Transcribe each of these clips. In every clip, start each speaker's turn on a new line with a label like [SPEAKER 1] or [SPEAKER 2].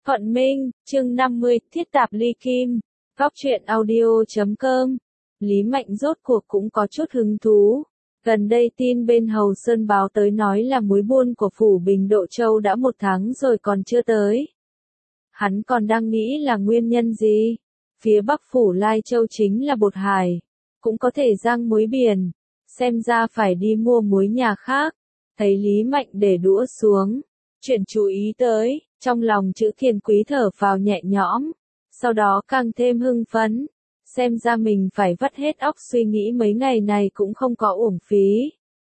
[SPEAKER 1] Thuận Minh, chương 50, Thiết Tạp Ly Kim, Góc truyện audio.com. Lý Mạnh rốt cuộc cũng có chút hứng thú. Gần đây tin bên Hầu Sơn báo tới nói là mối buôn của Phủ Bình Độ Châu đã 1 tháng rồi còn chưa tới. Hắn còn đang nghĩ là nguyên nhân gì? Phía Bắc Phủ Lai Châu chính là bột hải, cũng có thể rang muối biển, xem ra phải đi mua muối nhà khác. Thấy Lý Mạnh để đũa xuống, chuyển chú ý tới, trong lòng Chữ Kiền Quý thở phào nhẹ nhõm, sau đó càng thêm hưng phấn, xem ra mình phải vắt hết óc suy nghĩ mấy ngày này cũng không có uổng phí.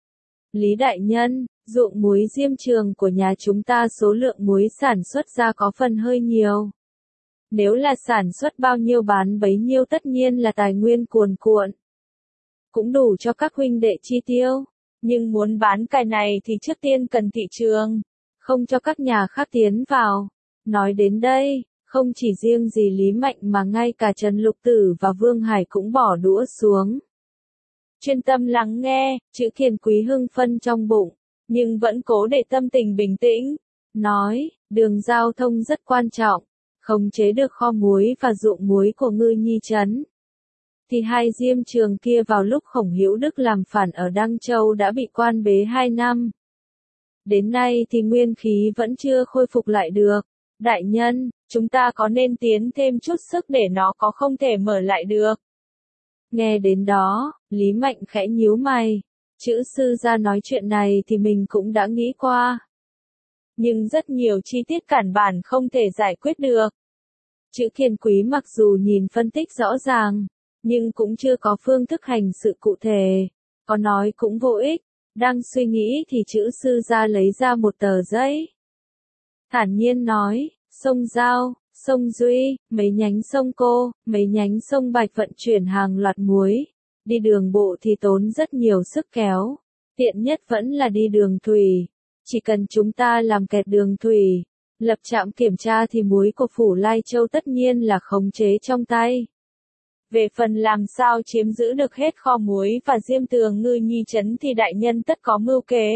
[SPEAKER 1] Lý đại nhân, ruộng muối Diêm Trường của nhà chúng ta số lượng muối sản xuất ra có phần hơi nhiều. Nếu là sản xuất bao nhiêu bán bấy nhiêu tất nhiên là tài nguyên cuồn cuộn. Cũng đủ cho các huynh đệ chi tiêu, nhưng muốn bán cái này thì trước tiên cần thị trường, không cho các nhà khác tiến vào. Nói đến đây, không chỉ riêng gì Lý Mạnh mà ngay cả Trần Lục Tử và Vương Hải cũng bỏ đũa xuống. Chuyên tâm lắng nghe, Chữ Kiền Quý hưng phân trong bụng, nhưng vẫn cố để tâm tình bình tĩnh. Nói, đường giao thông rất quan trọng, khống chế được kho muối và ruộng muối của Ngư Nhi Trấn. Thì hai Diêm Trường kia vào lúc Khổng Hữu Đức làm phản ở Đăng Châu đã bị quan bế 2 năm. Đến nay thì nguyên khí vẫn chưa khôi phục lại được. Đại nhân, chúng ta có nên tiến thêm chút sức để nó có không thể mở lại được. Nghe đến đó, Lý Mạnh khẽ nhíu mày. Chữ sư ra nói chuyện này thì mình cũng đã nghĩ qua. Nhưng rất nhiều chi tiết căn bản không thể giải quyết được. Chữ Kiền Quý mặc dù nhìn phân tích rõ ràng, nhưng cũng chưa có phương thức hành sự cụ thể, có nói cũng vô ích. Đang suy nghĩ thì Chữ sư ra lấy ra một tờ giấy. Thản nhiên nói, sông Giao, sông Duy, mấy nhánh sông Cô, mấy nhánh sông Bạch vận chuyển hàng loạt muối. Đi đường bộ thì tốn rất nhiều sức kéo, tiện nhất vẫn là đi đường thủy. Chỉ cần chúng ta làm kẹt đường thủy, lập trạm kiểm tra thì muối của Phủ Lai Châu tất nhiên là khống chế trong tay. Về phần làm sao chiếm giữ được hết kho muối và Diêm Tường Ngư Nhi Trấn thì đại nhân tất có mưu kế.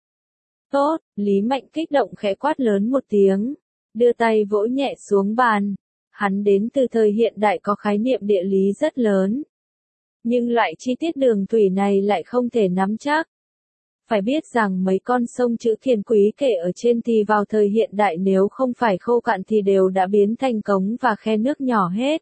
[SPEAKER 1] Tốt, Lý Mạnh kích động khẽ quát lớn một tiếng, đưa tay vỗ nhẹ xuống bàn. Hắn đến từ thời hiện đại có khái niệm địa lý rất lớn. Nhưng loại chi tiết đường thủy này lại không thể nắm chắc. Phải biết rằng mấy con sông Chữ Kiền Quý kể ở trên thì vào thời hiện đại nếu không phải khô cạn thì đều đã biến thành cống và khe nước nhỏ hết.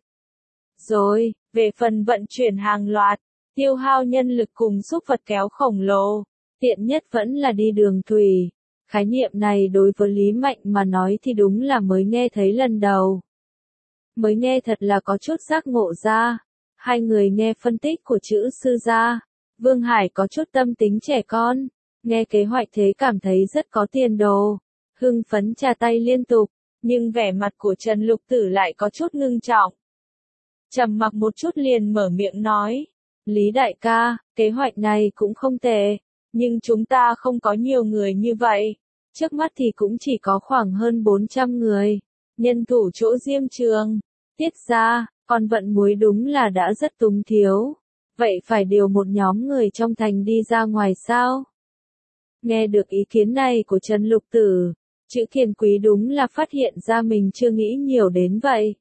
[SPEAKER 1] Rồi, về phần vận chuyển hàng loạt, tiêu hao nhân lực cùng xúc vật kéo khổng lồ, tiện nhất vẫn là đi đường thủy. Khái niệm này đối với Lý Mạnh mà nói thì đúng là mới nghe thấy lần đầu. Mới nghe thật là có chút giác ngộ ra. Hai người nghe phân tích của Chữ sư ra. Vương Hải có chút tâm tính trẻ con, nghe kế hoạch thế cảm thấy rất có tiền đồ. Hưng phấn chà tay liên tục, nhưng vẻ mặt của Trần Lục Tử lại có chút ngưng trọng. Trầm mặc một chút liền mở miệng nói, Lý đại ca, kế hoạch này cũng không tệ, nhưng chúng ta không có nhiều người như vậy. Trước mắt thì cũng chỉ có khoảng hơn 400 người. Nhân thủ chỗ Diêm Trường, Tiết ra, còn vận muối đúng là đã rất túng thiếu. Vậy phải điều một nhóm người trong thành đi ra ngoài sao? Nghe được ý kiến này của Trần Lục Tử, Chữ Kiền Quý đúng là phát hiện ra mình chưa nghĩ nhiều đến vậy.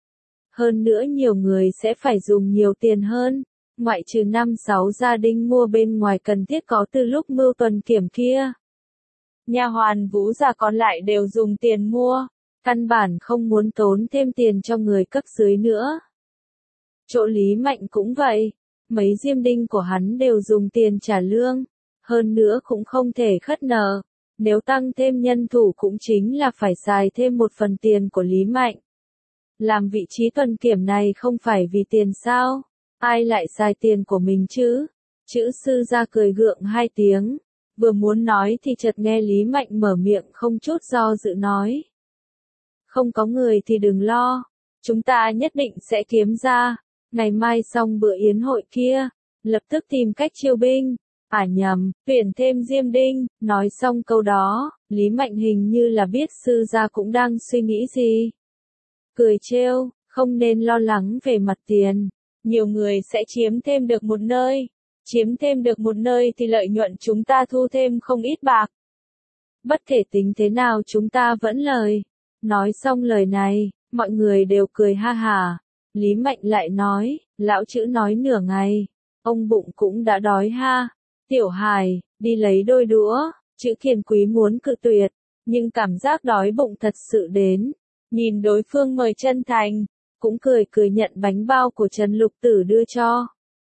[SPEAKER 1] Hơn nữa nhiều người sẽ phải dùng nhiều tiền hơn, ngoại trừ 5-6 gia đình mua bên ngoài cần thiết có từ lúc mưu tuần kiểm kia. Nha hoàn vũ già còn lại đều dùng tiền mua, căn bản không muốn tốn thêm tiền cho người cấp dưới nữa. Chỗ Lý Mạnh cũng vậy, mấy diêm đinh của hắn đều dùng tiền trả lương, hơn nữa cũng không thể khất nợ, nếu tăng thêm nhân thủ cũng chính là phải xài thêm một phần tiền của Lý Mạnh. Làm vị trí tuần kiểm này không phải vì tiền sao? Ai lại xài tiền của mình chứ? Chữ sư ra cười gượng 2 tiếng, vừa muốn nói thì chợt nghe Lý Mạnh mở miệng không chút do dự nói. Không có người thì đừng lo, chúng ta nhất định sẽ kiếm ra, ngày mai xong bữa yến hội kia, lập tức tìm cách chiêu binh, nhầm, tuyển thêm diêm đinh. Nói xong câu đó, Lý Mạnh hình như là biết sư gia cũng đang suy nghĩ gì. Cười trêu, không nên lo lắng về mặt tiền, nhiều người sẽ chiếm thêm được một nơi, chiếm thêm được một nơi thì lợi nhuận chúng ta thu thêm không ít bạc. Bất kể tính thế nào chúng ta vẫn lời. Nói xong lời này, mọi người đều cười ha hả. Lý Mạnh lại nói, lão chữ nói nửa ngày, ông bụng cũng đã đói ha. Tiểu Hài, đi lấy đôi đũa, chữ Kiền Quý muốn cự tuyệt, nhưng cảm giác đói bụng thật sự đến. Nhìn đối phương mời chân thành, cũng cười cười nhận bánh bao của Trần Lục Tử đưa cho.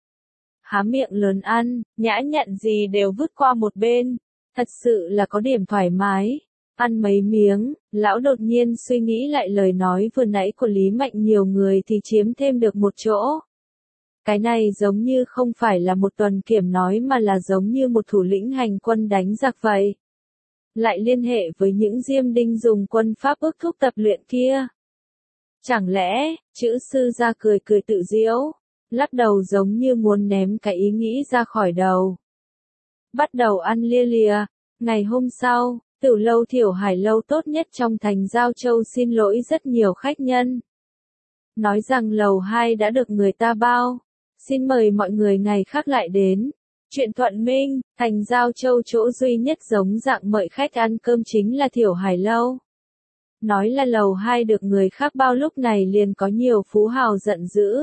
[SPEAKER 1] Há miệng lớn ăn, nhã nhặn gì đều vứt qua một bên, thật sự là có điểm thoải mái. Ăn mấy miếng, lão đột nhiên suy nghĩ lại lời nói vừa nãy của Lý Mạnh, nhiều người thì chiếm thêm được một chỗ. Cái này giống như không phải là một Tuần Kiểm nói mà là giống như một thủ lĩnh hành quân đánh giặc vậy. Lại liên hệ với những Diêm Đinh dùng quân pháp ước thúc tập luyện kia. Chẳng lẽ, chữ sư ra cười cười tự giễu, lắc đầu giống như muốn ném cái ý nghĩ ra khỏi đầu. Bắt đầu ăn lia lìa, ngày hôm sau, Tử lâu Thiểu Hải lâu tốt nhất trong thành Giao Châu xin lỗi rất nhiều khách nhân. Nói rằng lầu 2 đã được người ta bao, xin mời mọi người ngày khác lại đến. Chuyện thuận minh, thành Giao Châu chỗ duy nhất giống dạng mời khách ăn cơm chính là Thiểu Hải lâu. Nói là lầu 2 được người khác bao lúc này liền có nhiều phú hào giận dữ.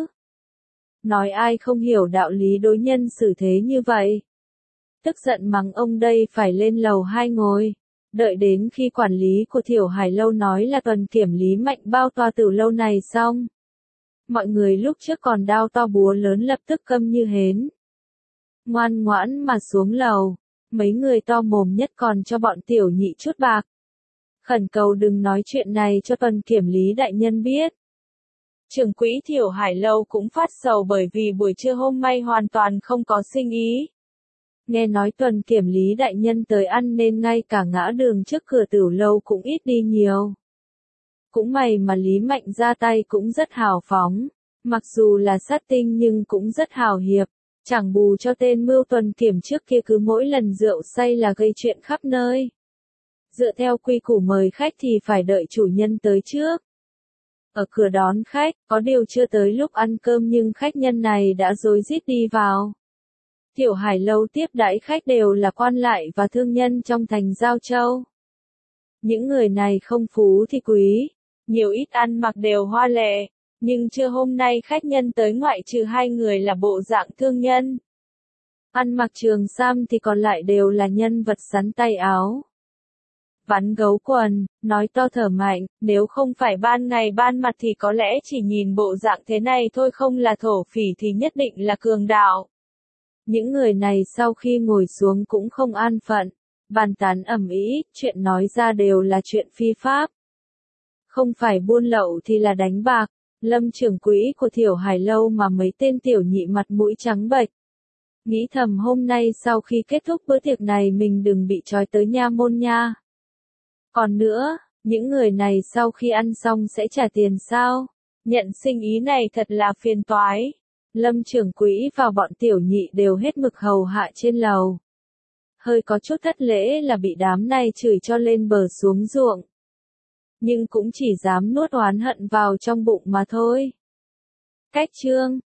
[SPEAKER 1] Nói ai không hiểu đạo lý đối nhân xử thế như vậy. Tức giận mắng ông đây phải lên lầu 2 ngồi. Đợi đến khi quản lý của Thiểu Hải lâu nói là Tuần Kiểm Lý Mạnh bao tòa Tử lâu này xong. Mọi người lúc trước còn đao to búa lớn lập tức câm như hến. Ngoan ngoãn mà xuống lầu, mấy người to mồm nhất còn cho bọn tiểu nhị chút bạc. Khẩn cầu đừng nói chuyện này cho Tuần Kiểm Lý đại nhân biết. Trưởng quỹ Thiểu Hải lâu cũng phát sầu bởi vì buổi trưa hôm nay hoàn toàn không có sinh ý. Nghe nói Tuần Kiểm Lý đại nhân tới ăn nên ngay cả ngã đường trước cửa Tử lâu cũng ít đi nhiều. Cũng may mà Lý Mạnh ra tay cũng rất hào phóng, mặc dù là sát tinh nhưng cũng rất hào hiệp, chẳng bù cho tên mưu Tuần Kiểm trước kia cứ mỗi lần rượu say là gây chuyện khắp nơi. Dựa theo quy củ mời khách thì phải đợi chủ nhân tới trước. Ở cửa đón khách, có điều chưa tới lúc ăn cơm nhưng khách nhân này đã rối rít đi vào. Thiểu Hải lâu tiếp đãi khách đều là quan lại và thương nhân trong thành Giao Châu. Những người này không phú thì quý, nhiều ít ăn mặc đều hoa lệ, nhưng trưa hôm nay khách nhân tới ngoại trừ 2 người là bộ dạng thương nhân. Ăn mặc trường sam thì còn lại đều là nhân vật sắn tay áo. Vắn gấu quần, nói to thở mạnh, nếu không phải ban ngày ban mặt thì có lẽ chỉ nhìn bộ dạng thế này thôi không là thổ phỉ thì nhất định là cường đạo. Những người này sau khi ngồi xuống cũng không an phận, bàn tán ầm ĩ, chuyện nói ra đều là chuyện phi pháp. Không phải buôn lậu thì là đánh bạc, Lâm trưởng quỹ của Thiểu Hải lâu mà mấy tên tiểu nhị mặt mũi trắng bệch. Nghĩ thầm hôm nay sau khi kết thúc bữa tiệc này mình đừng bị trói tới nha môn nha. Còn nữa, những người này sau khi ăn xong sẽ trả tiền sao? Nhận sinh ý này thật là phiền toái. Lâm trưởng quỹ và bọn tiểu nhị đều hết mực hầu hạ trên lầu. Hơi có chút thất lễ là bị đám này chửi cho lên bờ xuống ruộng. Nhưng cũng chỉ dám nuốt oán hận vào trong bụng mà thôi. Cách chương